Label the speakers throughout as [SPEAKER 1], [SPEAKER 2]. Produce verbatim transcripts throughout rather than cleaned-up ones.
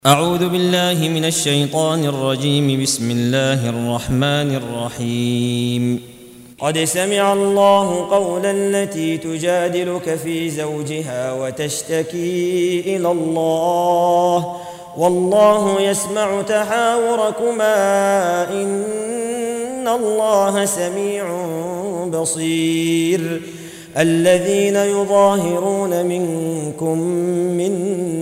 [SPEAKER 1] أعوذ بالله من الشيطان الرجيم. بسم الله الرحمن الرحيم. قد سمع الله قول التي تجادلك في زوجها وتشتكي إلى الله والله يسمع تحاوركما إن الله سميع بصير. الذين يظاهرون منكم من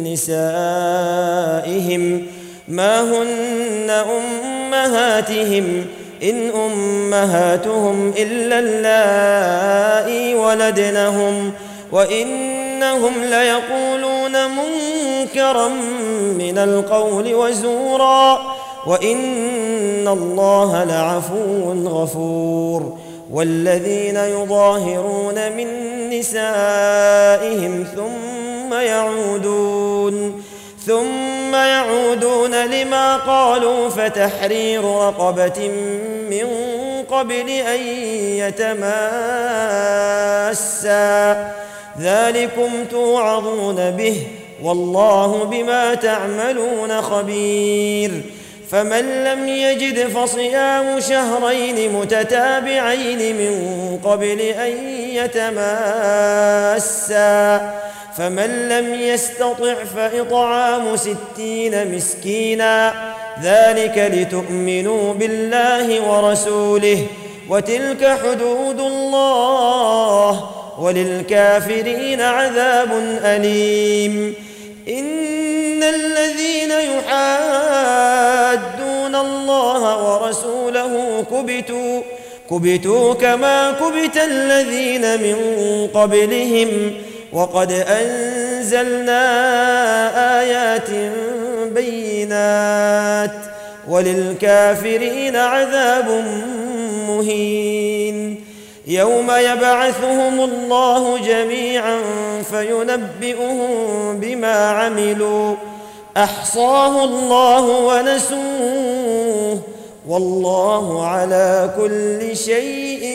[SPEAKER 1] نسائهم ما هن أمهاتهم إن أمهاتهم إلا اللائي ولدنهم وإنهم ليقولون منكرا من القول وزورا وإن الله لعفو غفور. والذين يظاهرون من نسائهم ثم يعودون ثم يعودون لما قالوا فتحرير رقبة من قبل أن يتماسا ذلكم توعظون به والله بما تعملون خبير. فمن لم يجد فصيام شهرين متتابعين من قبل أن يتماسا فمن لم يستطع فإطعام ستين مسكينا ذلك لتؤمنوا بالله ورسوله وتلك حدود الله وللكافرين عذاب أليم. إن الذين يحادون الله ورسوله كبتوا كبتوا كما كبت الذين من قبلهم وقد أنزلنا آيات بينات وللكافرين عذاب مهين. يوم يبعثهم الله جميعا فينبئهم بما عملوا أحصاه الله ونسوه والله على كل شيء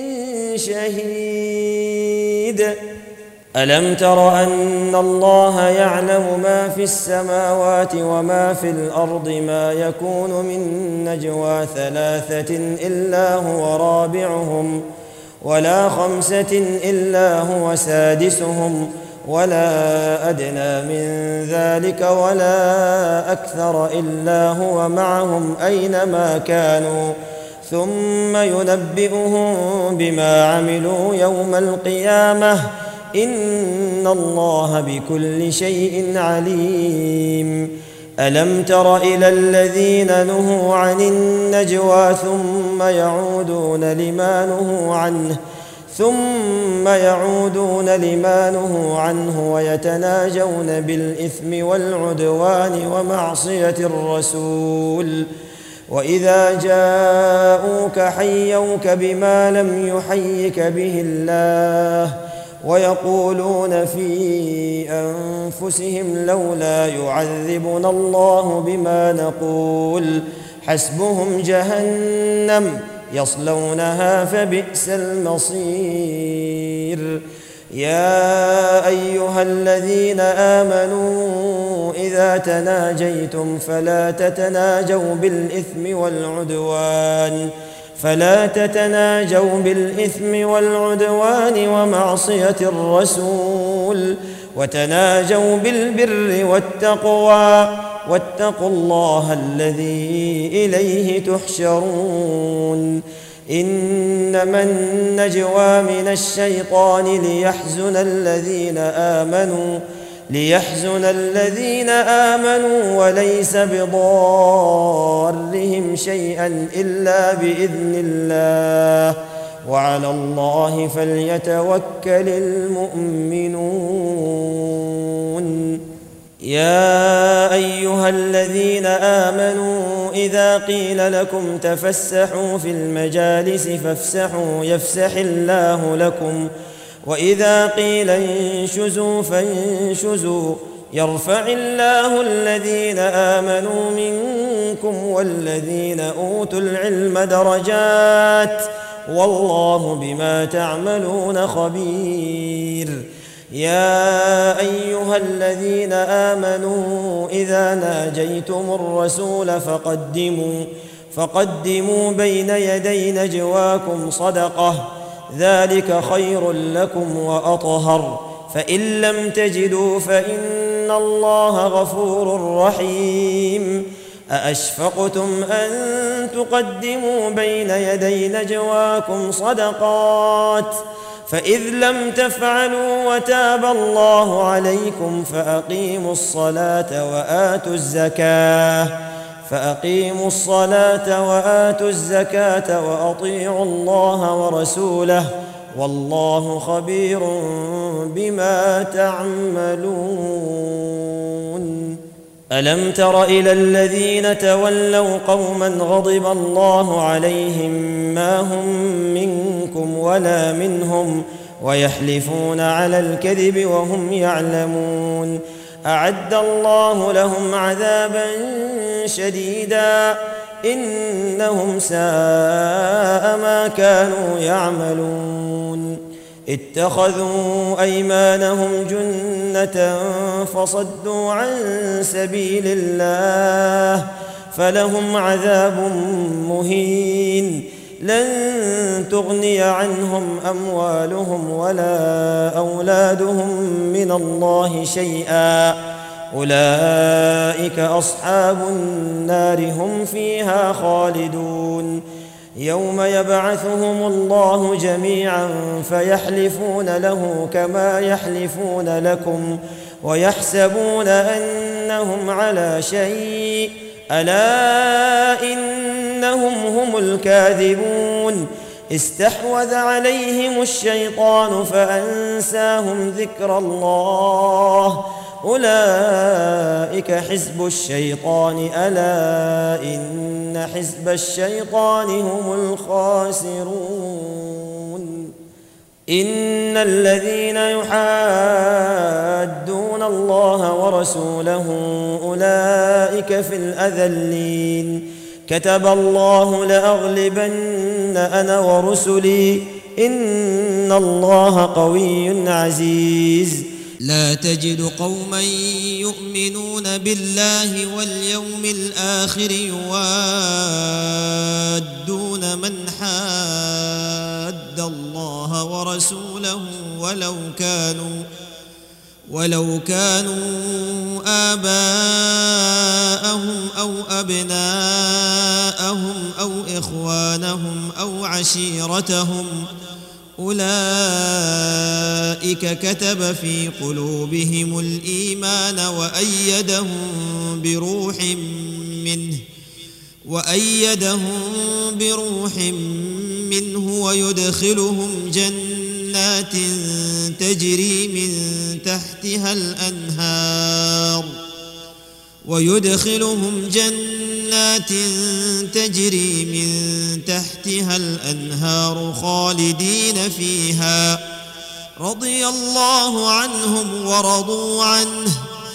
[SPEAKER 1] شهيد. ألم تر أن الله يعلم ما في السماوات وما في الأرض ما يكون من نجوى ثلاثة إلا هو رابعهم ولا خمسة إلا هو سادسهم ولا أدنى من ذلك ولا أكثر إلا هو معهم أينما كانوا ثم ينبئهم بما عملوا يوم القيامة إن الله بكل شيء عليم. ألم تر إلى الذين نهوا عن النجوى ثم يعودون لما نهوا عنه ثم يعودون لما نهوا عنه ويتناجون بالإثم والعدوان ومعصية الرسول وإذا جاءوك حيوك بما لم يحيك به الله ويقولون في أنفسهم لولا يعذبنا الله بما نقول حسبهم جهنم يصلونها فبئس المصير. يا أيها الذين آمنوا إذا تناجيتم فلا تتناجوا بالإثم والعدوان فلا تتناجوا بالإثم والعدوان ومعصية الرسول وتناجوا بالبر والتقوى واتقوا الله الذي إليه تحشرون. إنما النجوى من الشيطان ليحزن الذين آمنوا ليحزن الذين آمنوا وليس بضارهم شيئا إلا بإذن الله وعلى الله فليتوكل المؤمنون. يا أيها الذين آمنوا إذا قيل لكم تفسحوا في المجالس فافسحوا يفسح الله لكم وإذا قيل انشزوا فانشزوا يرفع الله الذين آمنوا منكم والذين أوتوا العلم درجات والله بما تعملون خبير. يا أيها الذين آمنوا إذا ناجيتم الرسول فقدموا فقدموا بين يدي نجواكم صدقة ذلك خير لكم وأطهر فإن لم تجدوا فإن الله غفور رحيم أأشفقتم أن تقدموا بين يدي نجواكم صدقات فإذ لم تفعلوا وتاب الله عليكم فأقيموا الصلاة وآتوا الزكاة فأقيموا الصلاة وآتوا الزكاة وأطيعوا الله ورسوله والله خبير بما تعملون. ألم تر إلى الذين تولوا قوما غضب الله عليهم ما هم منكم ولا منهم ويحلفون على الكذب وهم يعلمون أعد الله لهم عذابا شديدا إنهم ساء ما كانوا يعملون اتخذوا أيمانهم جنة فصدوا عن سبيل الله فلهم عذاب مهين لن تغني عنهم أموالهم ولا أولادهم من الله شيئا أولئك أصحاب النار هم فيها خالدون يوم يبعثهم الله جميعا فيحلفون له كما يحلفون لكم ويحسبون أنهم على شيء ألا إنهم هم الكاذبون استحوذ عليهم الشيطان فأنساهم ذكر الله أولئك حزب الشيطان ألا إن حزب الشيطان هم الخاسرون إن الذين يحادون الله ورسوله أولئك في الأذلين كتب الله لأغلبن أنا ورسلي إن الله قوي عزيز.
[SPEAKER 2] لا تجد قوما يؤمنون بالله واليوم الآخر يوادون من حاد الله ورسوله ولو كانوا ولو كانوا آباءهم أو أبناءهم أو إخوانهم أو عشيرتهم أولئك كتب في قلوبهم الإيمان وأيدهم بروح منه وأيدهم بروح منه ويدخلهم جنات تجري من تحتها الأنهار ويدخلهم جنات تجري من تحتها الأنهار خالدين فيها رضي الله عنهم ورضوا عنه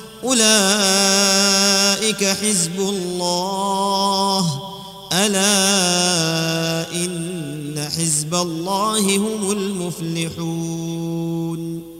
[SPEAKER 2] أولئك حزب الله ألا إن حزب الله هم المفلحون.